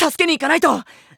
助けに行かないと。